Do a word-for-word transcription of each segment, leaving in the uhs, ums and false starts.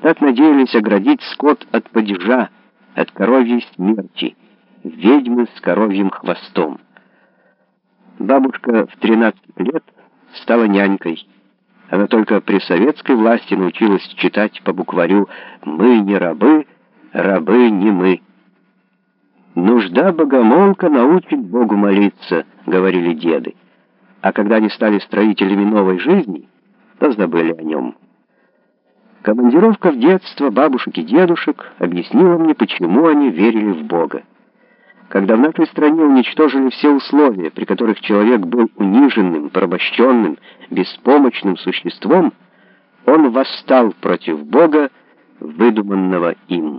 Так надеялись оградить скот от падежа, от коровьей смерти, ведьмы с коровьим хвостом. Бабушка в тринадцать лет стала нянькой. Она только при советской власти научилась читать по букварю «Мы не рабы, рабы не мы». «Нужда богомолка научит Богу молиться», — говорили деды. А когда они стали строителями новой жизни, то забыли о нем. Командировка в детство бабушек и дедушек объяснила мне, почему они верили в Бога. Когда в нашей стране уничтожили все условия, при которых человек был униженным, порабощенным, беспомощным существом, он восстал против Бога, выдуманного им.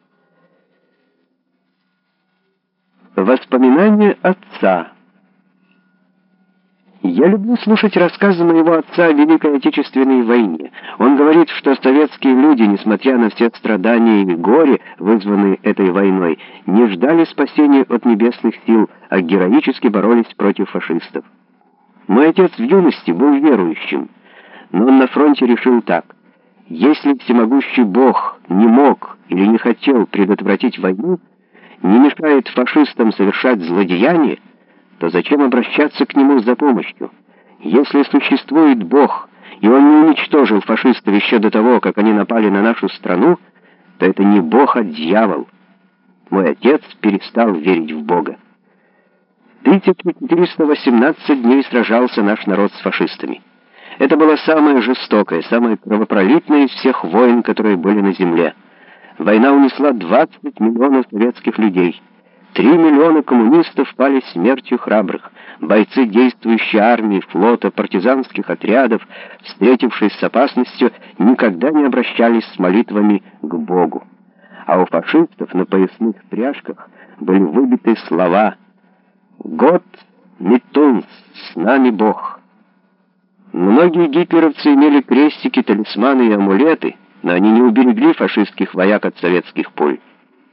Воспоминания отца. Я люблю слушать рассказы моего отца о Великой Отечественной войне. Он говорит, что советские люди, несмотря на все страдания и горе, вызванные этой войной, не ждали спасения от небесных сил, а героически боролись против фашистов. Мой отец в юности был верующим, но он на фронте решил так: если всемогущий Бог не мог или не хотел предотвратить войну, не мешает фашистам совершать злодеяния, то зачем обращаться к нему за помощью? Если существует Бог, и он не уничтожил фашистов еще до того, как они напали на нашу страну, то это не Бог, а дьявол. Мой отец перестал верить в Бога. тысяча четыреста восемнадцать дней сражался наш народ с фашистами. Это была самая жестокая, самая кровопролитная из всех войн, которые были на земле. Война унесла двадцать миллионов советских людей. Три миллиона коммунистов пали смертью храбрых. Бойцы действующей армии, флота, партизанских отрядов, встретившись с опасностью, никогда не обращались с молитвами к Богу. А у фашистов на поясных пряжках были выбиты слова «Гott mit uns, с нами Бог». Многие гитлеровцы имели крестики, талисманы и амулеты, но они не уберегли фашистских вояк от советских пуль.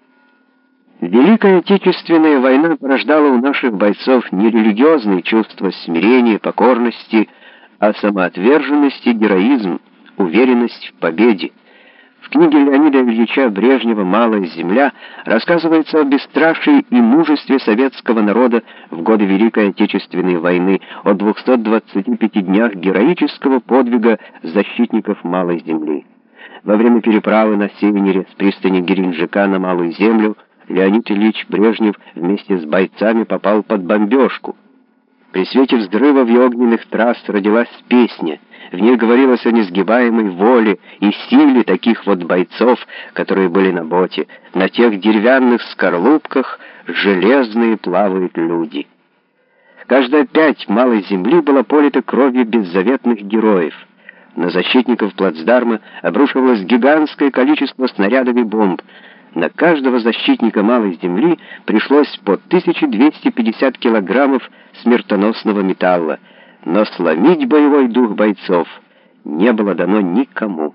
Великая Отечественная война порождала у наших бойцов не религиозные чувства смирения, покорности, а самоотверженность и героизм, уверенность в победе. В книге Леонида Ильича Брежнева «Малая земля» рассказывается о бесстрашии и мужестве советского народа в годы Великой Отечественной войны, о двухстах двадцати пяти днях героического подвига защитников Малой земли. Во время переправы на Севенере с пристани Геленджика на Малую землю Леонид Ильич Брежнев вместе с бойцами попал под бомбежку. При свете взрывов и огненных трасс родилась песня. В ней говорилось о несгибаемой воле и силе таких вот бойцов, которые были на боте. На тех деревянных скорлупках железные плавают люди. Каждая пять малой земли была полита кровью беззаветных героев. На защитников плацдарма обрушивалось гигантское количество снарядов и бомб. На каждого защитника малой земли пришлось по тысяче двести пятьдесят килограммов смертоносного металла, но сломить боевой дух бойцов не было дано никому.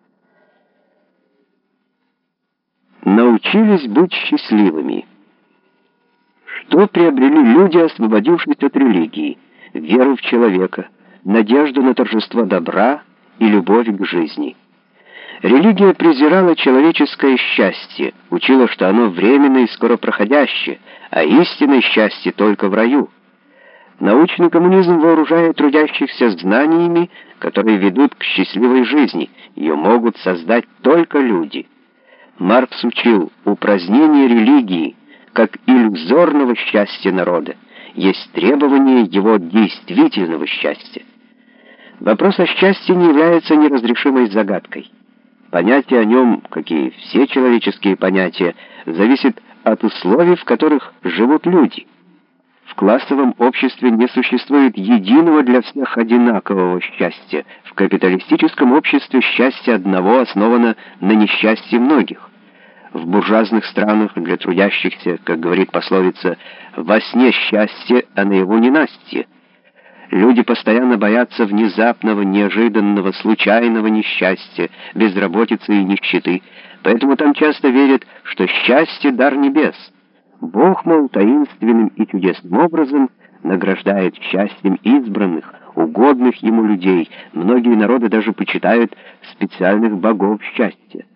Научились быть счастливыми. Что приобрели люди, освободившись от религии? Веру в человека, надежду на торжество добра и любовь к жизни. Религия презирала человеческое счастье, учила, что оно временно и скоро проходящее, а истинное счастье только в раю. Научный коммунизм вооружает трудящихся знаниями, которые ведут к счастливой жизни. Ее могут создать только люди. Маркс учил, упразднение религии, как иллюзорного счастья народа, есть требование его действительного счастья. Вопрос о счастье не является неразрешимой загадкой. Понятие о нем, как и все человеческие понятия, зависит от условий, в которых живут люди. В классовом обществе не существует единого для всех одинакового счастья. В капиталистическом обществе счастье одного основано на несчастье многих. В буржуазных странах для трудящихся, как говорит пословица, «во сне счастье, а наяву ненастье». Люди постоянно боятся внезапного, неожиданного, случайного несчастья, безработицы и нищеты. Поэтому там часто верят, что счастье — дар небес. Бог, мол, таинственным и чудесным образом награждает счастьем избранных, угодных ему людей. Многие народы даже почитают специальных богов счастья.